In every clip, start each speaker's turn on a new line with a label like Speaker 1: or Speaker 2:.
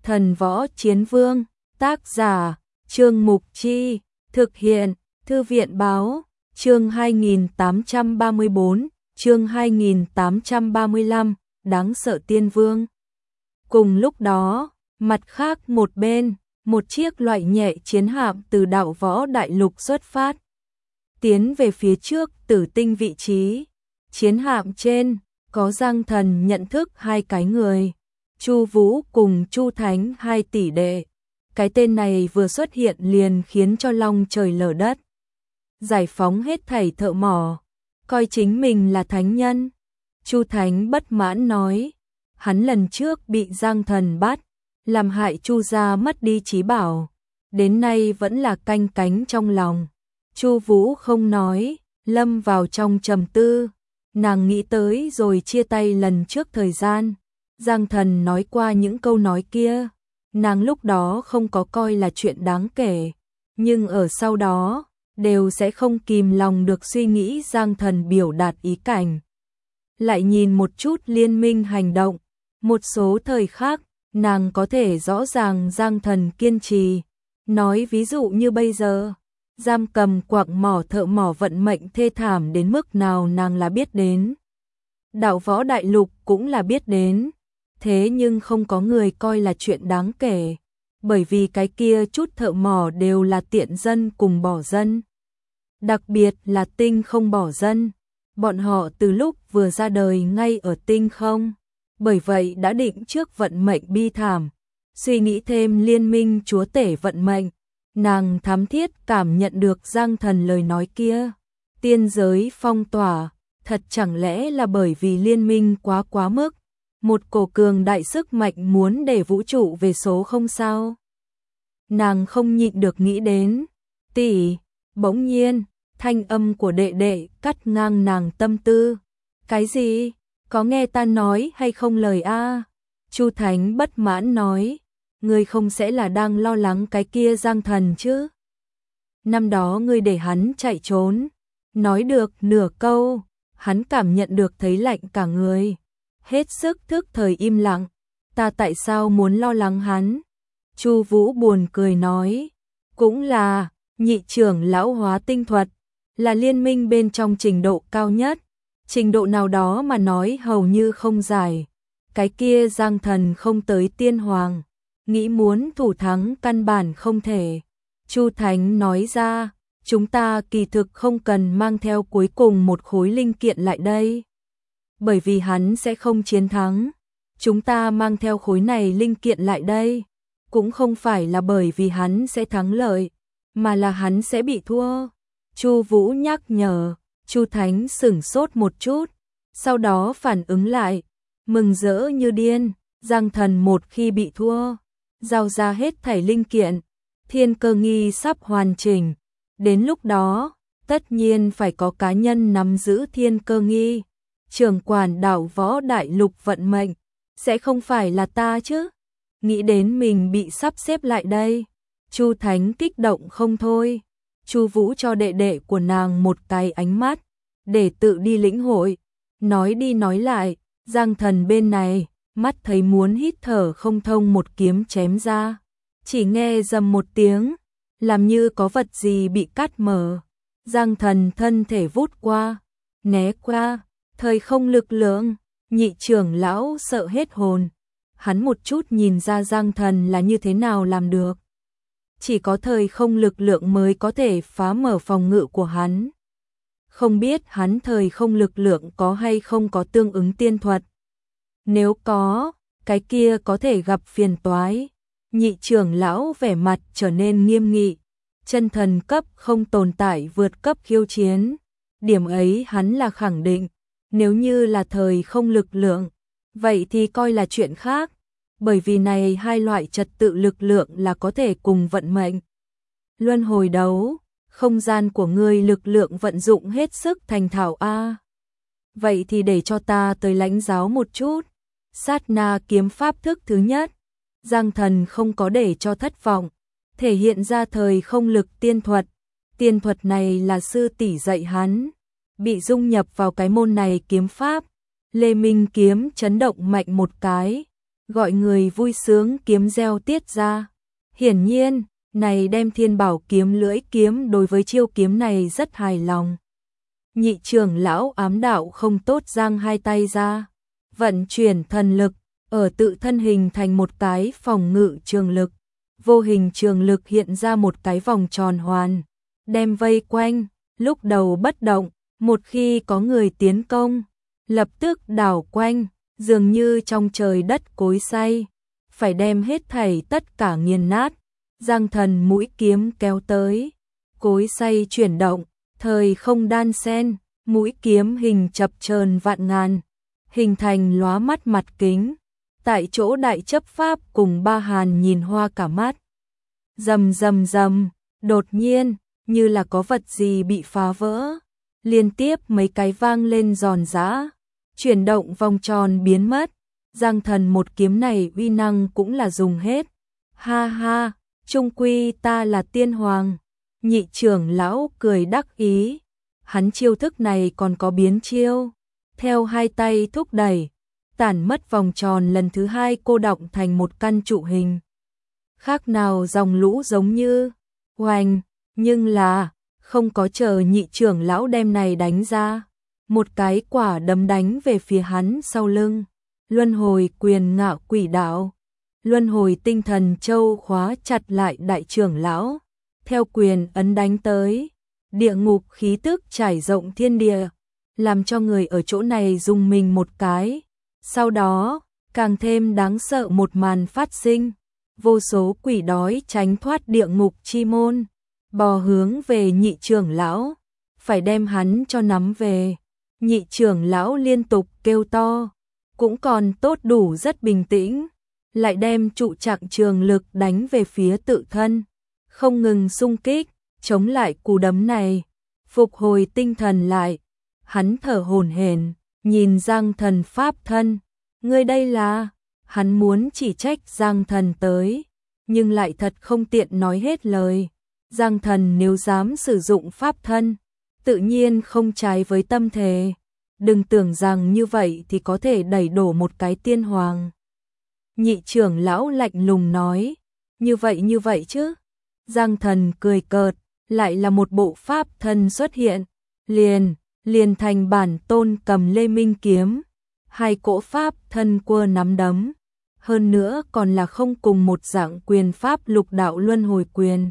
Speaker 1: Thần Võ Chiến Vương, tác giả, Trương Mục Chi, thực hiện, Thư viện báo, chương 2834, chương 2835, đáng sợ tiên vương. Cùng lúc đó, mặt khác một bên, một chiếc loại nhẹ chiến hạm từ Đạo Võ Đại Lục xuất phát, tiến về phía trước Tử Tinh vị trí. Chiến hạm trên có Giang Thần nhận thức hai cái người, Chu Vũ cùng Chu Thánh, hai tỷ đệ. Cái tên này vừa xuất hiện liền khiến cho long trời lở đất. Giải phóng hết thảy thợ mỏ, coi chính mình là thánh nhân. Chu Thánh bất mãn nói, hắn lần trước bị Giang Thần bắt, làm hại Chu gia mất đi trí bảo, đến nay vẫn là canh cánh trong lòng. Chu Vũ không nói, lâm vào trong trầm tư. Nàng nghĩ tới rồi chia tay lần trước thời gian, Giang Thần nói qua những câu nói kia, nàng lúc đó không có coi là chuyện đáng kể, nhưng ở sau đó, đều sẽ không kìm lòng được suy nghĩ Giang Thần biểu đạt ý cảnh. Lại nhìn một chút liên minh hành động, một số thời khác, nàng có thể rõ ràng Giang Thần kiên trì, nói ví dụ như bây giờ, giam cầm quặng mỏ thợ mỏ vận mệnh thê thảm đến mức nào nàng là biết đến. Đạo Võ Đại Lục cũng là biết đến, thế nhưng không có người coi là chuyện đáng kể, bởi vì cái kia chút thợ mỏ đều là tiện dân cùng bỏ dân. Đặc biệt là tinh không bỏ dân, bọn họ từ lúc vừa ra đời ngay ở tinh không, bởi vậy đã định trước vận mệnh bi thảm, suy nghĩ thêm liên minh chúa tể vận mệnh. Nàng thám thiết cảm nhận được Giang Thần lời nói kia, tiên giới phong tỏa, thật chẳng lẽ là bởi vì liên minh quá mức, một cổ cường đại sức mạnh muốn để vũ trụ về số không sao? Nàng không nhịn được nghĩ đến, tỷ, bỗng nhiên, thanh âm của đệ đệ cắt ngang nàng tâm tư. Cái gì? Có nghe ta nói hay không lời a? Chu Thánh bất mãn nói, ngươi không sẽ là đang lo lắng cái kia Giang Thần chứ? Năm đó ngươi để hắn chạy trốn, nói được nửa câu, hắn cảm nhận được thấy lạnh cả người, hết sức thức thời im lặng, ta tại sao muốn lo lắng hắn? Chu Vũ buồn cười nói, cũng là, nhị trưởng lão hóa tinh thuật, là liên minh bên trong trình độ cao nhất, trình độ nào đó mà nói hầu như không giải, cái kia Giang Thần không tới tiên hoàng, nghĩ muốn thủ thắng căn bản không thể. Chu Thánh nói ra, chúng ta kỳ thực không cần mang theo cuối cùng một khối linh kiện lại đây, bởi vì hắn sẽ không chiến thắng. Chúng ta mang theo khối này linh kiện lại đây, cũng không phải là bởi vì hắn sẽ thắng lợi, mà là hắn sẽ bị thua. Chu Vũ nhắc nhở. Chu Thánh sửng sốt một chút, sau đó phản ứng lại, mừng rỡ như điên. Giang Thần một khi bị thua, giao ra hết thảy linh kiện, thiên cơ nghi sắp hoàn chỉnh, đến lúc đó, tất nhiên phải có cá nhân nắm giữ thiên cơ nghi, trưởng quản Đạo Võ Đại Lục vận mệnh, sẽ không phải là ta chứ? Nghĩ đến mình bị sắp xếp lại đây, Chu Thánh kích động không thôi. Chu Vũ cho đệ đệ của nàng một cái ánh mắt, để tự đi lĩnh hội, nói đi nói lại, Giang Thần bên này, mắt thấy muốn hít thở không thông một kiếm chém ra, chỉ nghe rầm một tiếng, làm như có vật gì bị cắt mở. Giang Thần thân thể vút qua, né qua, thời không lực lượng, nhị trưởng lão sợ hết hồn. Hắn một chút nhìn ra Giang Thần là như thế nào làm được. Chỉ có thời không lực lượng mới có thể phá mở phòng ngự của hắn. Không biết hắn thời không lực lượng có hay không có tương ứng tiên thuật. Nếu có, cái kia có thể gặp phiền toái. Nhị trưởng lão vẻ mặt trở nên nghiêm nghị. Chân thần cấp không tồn tại vượt cấp khiêu chiến. Điểm ấy hắn là khẳng định. Nếu như là thời không lực lượng, vậy thì coi là chuyện khác. Bởi vì này hai loại trật tự lực lượng là có thể cùng vận mệnh. Luân hồi đấu, không gian của ngươi lực lượng vận dụng hết sức thành thạo a. Vậy thì để cho ta tới lãnh giáo một chút. Sát na kiếm pháp thức thứ nhất, Giang Thần không có để cho thất vọng, thể hiện ra thời không lực tiên thuật. Tiên thuật này là sư tỷ dạy hắn, bị dung nhập vào cái môn này kiếm pháp. Lê Minh kiếm chấn động mạnh một cái, gọi người vui sướng kiếm gieo tiết ra. Hiển nhiên, này đem Thiên Bảo kiếm lưỡi kiếm đối với chiêu kiếm này rất hài lòng. Nhị trưởng lão ám đạo không tốt giang hai tay ra, vận chuyển thần lực, ở tự thân hình thành một cái phòng ngự trường lực. Vô hình trường lực hiện ra một cái vòng tròn hoàn, đem vây quanh, lúc đầu bất động, một khi có người tiến công, lập tức đảo quanh, dường như trong trời đất cối xay, phải đem hết thảy tất cả nghiền nát. Giang Thần mũi kiếm kéo tới, cối xay chuyển động, thời không đan xen, mũi kiếm hình chập chờn vạn ngàn, hình thành lóa mắt mặt kính. Tại chỗ đại chấp pháp cùng Ba Hàn nhìn hoa cả mắt. Rầm rầm rầm, đột nhiên, như là có vật gì bị phá vỡ, liên tiếp mấy cái vang lên giòn giã, chuyển động vòng tròn biến mất. Giang Thần một kiếm này uy năng cũng là dùng hết. Ha ha, chung quy ta là tiên hoàng. Nhị trưởng lão cười đắc ý, hắn chiêu thức này còn có biến chiêu. Theo hai tay thúc đẩy, tản mất vòng tròn lần thứ hai cô đọng thành một căn trụ hình. Khác nào dòng lũ giống như oanh, nhưng là không có chờ nhị trưởng lão đem này đánh ra, một cái quả đấm đánh về phía hắn sau lưng. Luân hồi quyền ngạo quỷ đạo, luân hồi tinh thần châu khóa chặt lại đại trưởng lão, theo quyền ấn đánh tới, địa ngục khí tức trải rộng thiên địa, làm cho người ở chỗ này rùng mình một cái. Sau đó, càng thêm đáng sợ một màn phát sinh, vô số quỷ đói tránh thoát địa ngục chi môn, bò hướng về nhị trưởng lão, phải đem hắn cho nắm về. Nhị trưởng lão liên tục kêu to, cũng còn tốt đủ rất bình tĩnh, lại đem trụ trạng trường lực đánh về phía tự thân, không ngừng xung kích, chống lại cú đấm này, phục hồi tinh thần lại. Hắn thở hổn hển, nhìn Giang Thần pháp thân, ngươi đây là, hắn muốn chỉ trách Giang Thần tới, nhưng lại thật không tiện nói hết lời. Giang Thần nếu dám sử dụng pháp thân, tự nhiên không trái với tâm thể, đừng tưởng rằng như vậy thì có thể đẩy đổ một cái tiên hoàng. Nhị trưởng lão lạnh lùng nói, như vậy chứ. Giang Thần cười cợt, lại là một bộ pháp thân xuất hiện, liền thành bản tôn cầm Lê Minh kiếm, hai cỗ pháp thân quơ nắm đấm, hơn nữa còn là không cùng một dạng quyền pháp lục đạo luân hồi quyền,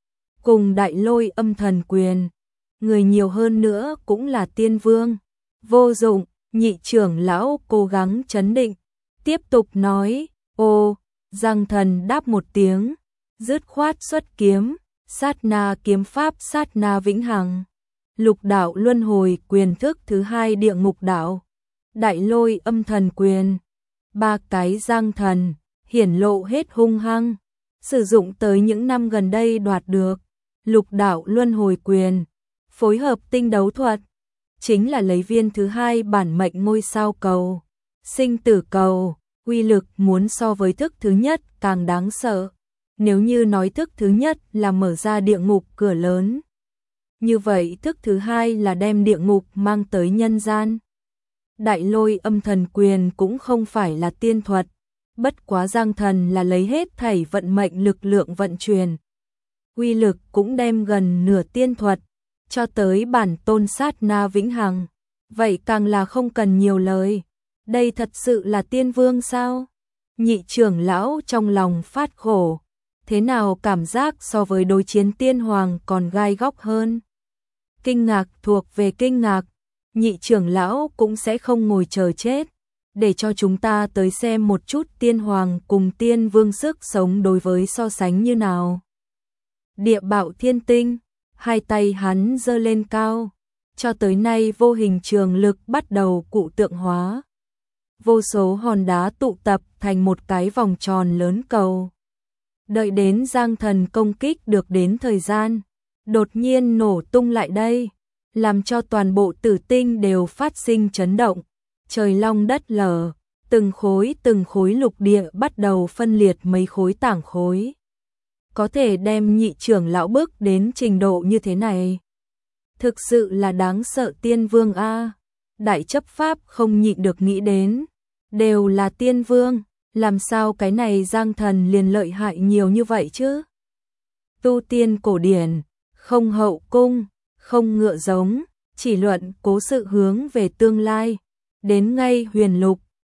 Speaker 1: cùng đại lôi âm thần quyền, người nhiều hơn nữa cũng là tiên vương. Vô dụng, nhị trưởng lão cố gắng trấn định, tiếp tục nói, ô, Giang Thần đáp một tiếng, dứt khoát xuất kiếm, sát na kiếm pháp sát na vĩnh hằng. Lục đạo luân hồi quyền thức thứ hai địa ngục đạo, đại lôi âm thần quyền, ba cái Giang Thần hiển lộ hết hung hăng, sử dụng tới những năm gần đây đoạt được lục đạo luân hồi quyền, phối hợp tinh đấu thuật, chính là lấy viên thứ hai bản mệnh ngôi sao cầu, sinh tử cầu, uy lực muốn so với thức thứ nhất càng đáng sợ. Nếu như nói thức thứ nhất là mở ra địa ngục cửa lớn, như vậy thức thứ hai là đem địa ngục mang tới nhân gian. Đại lôi âm thần quyền cũng không phải là tiên thuật, bất quá Giang Thần là lấy hết thảy vận mệnh lực lượng vận chuyển. Uy lực cũng đem gần nửa tiên thuật, cho tới bản tôn sát na vĩnh hằng. Vậy càng là không cần nhiều lời. Đây thật sự là tiên vương sao? Nhị trưởng lão trong lòng phát khổ. Thế nào cảm giác so với đối chiến tiên hoàng còn gai góc hơn? Kinh ngạc thuộc về kinh ngạc. Nhị trưởng lão cũng sẽ không ngồi chờ chết, để cho chúng ta tới xem một chút tiên hoàng cùng tiên vương sức sống đối với so sánh như nào. Địa bạo thiên tinh, hai tay hắn giơ lên cao, cho tới nay vô hình trường lực bắt đầu cụ tượng hóa. Vô số hòn đá tụ tập thành một cái vòng tròn lớn cầu. Đợi đến Giang Thần công kích được đến thời gian, đột nhiên nổ tung lại đây, làm cho toàn bộ tử tinh đều phát sinh chấn động, trời long đất lở, từng khối lục địa bắt đầu phân liệt mấy khối tảng khối. Có thể đem nhị trưởng lão bước đến trình độ như thế này, thực sự là đáng sợ tiên vương a. Đại chấp pháp không nhịn được nghĩ đến, đều là tiên vương, Làm sao cái này Giang Thần liền lợi hại nhiều như vậy chứ? Tu tiên cổ điển, không hậu cung, không ngựa giống, chỉ luận cố sự hướng về tương lai. Đến ngay huyền lục,